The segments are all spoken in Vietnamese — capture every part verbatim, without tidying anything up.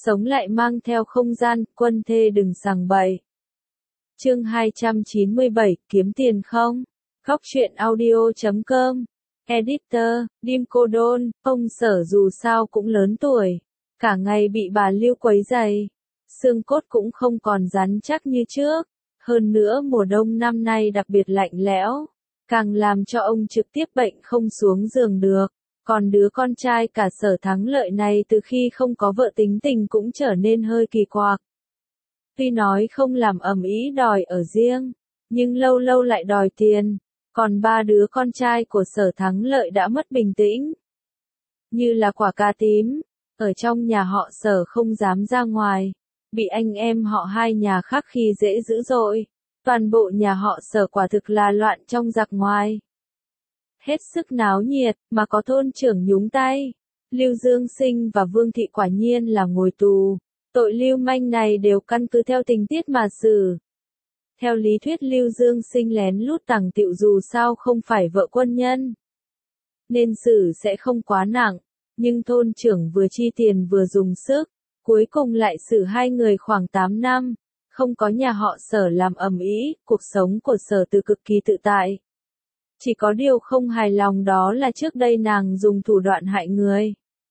sống lại mang theo không gian, quân thê đừng sằng bậy. Chương hai trăm chín mươi bảy, kiếm tiền không? Góc truyện audio chấm com. Editor, Dim Cô Đôn, ông Sở dù sao cũng lớn tuổi. Cả ngày bị bà Lưu quấy rầy. Xương cốt cũng không còn rắn chắc như trước. Hơn nữa mùa đông năm nay đặc biệt lạnh lẽo. Càng làm cho ông trực tiếp bệnh không xuống giường được. Còn đứa con trai cả Sở Thắng Lợi này từ khi không có vợ tính tình cũng trở nên hơi kỳ quặc. Tuy nói không làm ầm ĩ đòi ở riêng, nhưng lâu lâu lại đòi tiền. Còn ba đứa con trai của Sở Thắng Lợi đã mất bình tĩnh. Như là quả cà tím, ở trong nhà họ Sở không dám ra ngoài, bị anh em họ hai nhà khác khi dễ dữ dội. Toàn bộ nhà họ Sở quả thực là loạn trong giặc ngoài. Hết sức náo nhiệt, mà có thôn trưởng nhúng tay. Lưu Dương Sinh và Vương Thị quả nhiên là ngồi tù. Tội lưu manh này đều căn cứ theo tình tiết mà xử. Theo lý thuyết Lưu Dương Sinh lén lút tàng tiệu dù sao không phải vợ quân nhân, nên xử sẽ không quá nặng, nhưng thôn trưởng vừa chi tiền vừa dùng sức, cuối cùng lại xử hai người khoảng tám năm, không có nhà họ Sở làm ầm ĩ, cuộc sống của Sở Từ cực kỳ tự tại. Chỉ có điều không hài lòng đó là trước đây nàng dùng thủ đoạn hại người.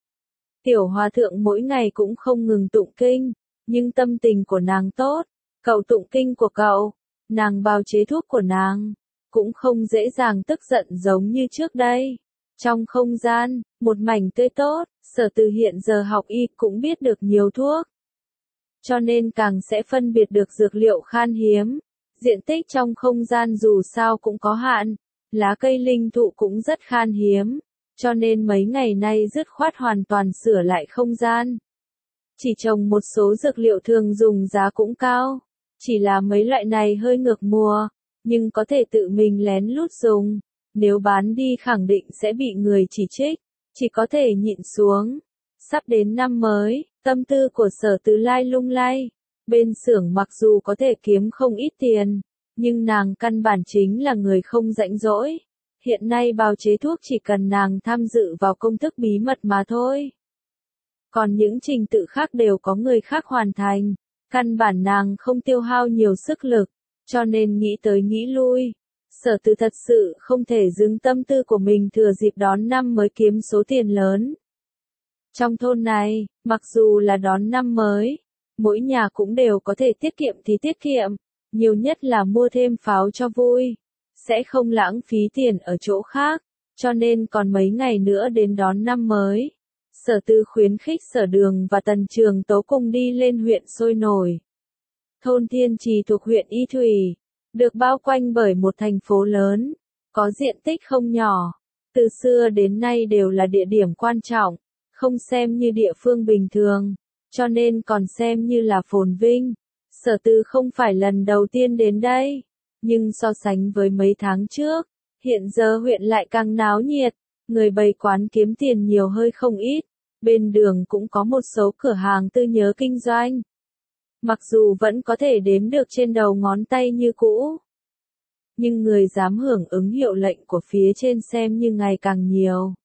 Tiểu hòa thượng mỗi ngày cũng không ngừng tụng kinh, nhưng tâm tình của nàng tốt, cậu tụng kinh của cậu, nàng bào chế thuốc của nàng, cũng không dễ dàng tức giận giống như trước đây. Trong không gian, một mảnh tươi tốt, Sở Từ hiện giờ học y cũng biết được nhiều thuốc. Cho nên càng sẽ phân biệt được dược liệu khan hiếm. Diện tích trong không gian dù sao cũng có hạn, lá cây linh thụ cũng rất khan hiếm. Cho nên mấy ngày nay dứt khoát hoàn toàn sửa lại không gian. Chỉ trồng một số dược liệu thường dùng giá cũng cao. Chỉ là mấy loại này hơi ngược mùa, nhưng có thể tự mình lén lút dùng. Nếu bán đi khẳng định sẽ bị người chỉ trích, chỉ có thể nhịn xuống. Sắp đến năm mới, tâm tư của Sở Từ lai lung lay. Bên xưởng mặc dù có thể kiếm không ít tiền, nhưng nàng căn bản chính là người không rảnh rỗi. Hiện nay bào chế thuốc chỉ cần nàng tham dự vào công thức bí mật mà thôi. Còn những trình tự khác đều có người khác hoàn thành. Căn bản nàng không tiêu hao nhiều sức lực, cho nên nghĩ tới nghĩ lui. Sở Từ thật sự không thể dừng tâm tư của mình thừa dịp đón năm mới kiếm số tiền lớn. Trong thôn này, mặc dù là đón năm mới, mỗi nhà cũng đều có thể tiết kiệm thì tiết kiệm, nhiều nhất là mua thêm pháo cho vui, sẽ không lãng phí tiền ở chỗ khác, cho nên còn mấy ngày nữa đến đón năm mới. Sở Từ khuyến khích Sở Đường và Tần Trường Tố cùng đi lên huyện sôi nổi. Thôn Thiên Trì thuộc huyện Y Thủy, được bao quanh bởi một thành phố lớn, có diện tích không nhỏ, từ xưa đến nay đều là địa điểm quan trọng, không xem như địa phương bình thường, cho nên còn xem như là phồn vinh. Sở Từ không phải lần đầu tiên đến đây, nhưng so sánh với mấy tháng trước, hiện giờ huyện lại càng náo nhiệt, người bày quán kiếm tiền nhiều hơi không ít, bên đường cũng có một số cửa hàng tư nhớ kinh doanh. Mặc dù vẫn có thể đếm được trên đầu ngón tay như cũ, nhưng người dám hưởng ứng hiệu lệnh của phía trên xem như ngày càng nhiều.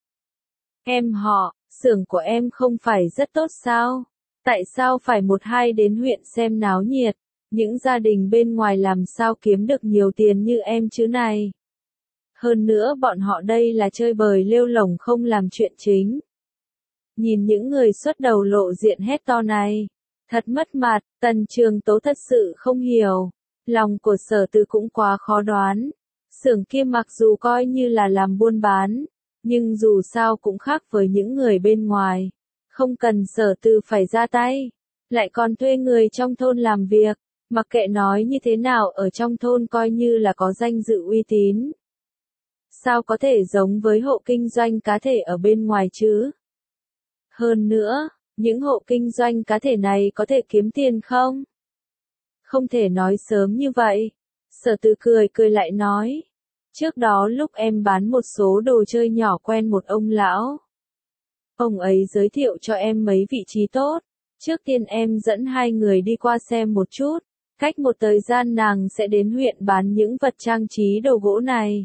Em họ, xưởng của em không phải rất tốt sao? Tại sao phải một hai đến huyện xem náo nhiệt? Những gia đình bên ngoài làm sao kiếm được nhiều tiền như em chứ này? Hơn nữa bọn họ đây là chơi bời lêu lổng không làm chuyện chính. Nhìn những người xuất đầu lộ diện hét to này, thật mất mặt. Tần Trường Tố thật sự không hiểu, lòng của Sở Từ cũng quá khó đoán. Xưởng kia mặc dù coi như là làm buôn bán, nhưng dù sao cũng khác với những người bên ngoài, không cần Sở Từ phải ra tay, lại còn thuê người trong thôn làm việc, mặc kệ nói như thế nào ở trong thôn coi như là có danh dự uy tín. Sao có thể giống với hộ kinh doanh cá thể ở bên ngoài chứ? Hơn nữa, những hộ kinh doanh cá thể này có thể kiếm tiền không? Không thể nói sớm như vậy. Sở Từ cười cười lại nói. Trước đó lúc em bán một số đồ chơi nhỏ quen một ông lão. Ông ấy giới thiệu cho em mấy vị trí tốt. Trước tiên em dẫn hai người đi qua xem một chút. Cách một thời gian nàng sẽ đến huyện bán những vật trang trí đồ gỗ này.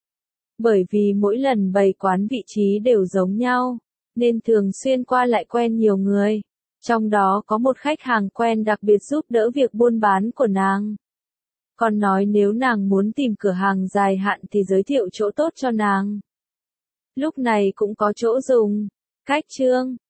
Bởi vì mỗi lần bày quán vị trí đều giống nhau, nên thường xuyên qua lại quen nhiều người. Trong đó có một khách hàng quen đặc biệt giúp đỡ việc buôn bán của nàng. Còn nói nếu nàng muốn tìm cửa hàng dài hạn thì giới thiệu chỗ tốt cho nàng. Lúc này cũng có chỗ dùng. Cách chương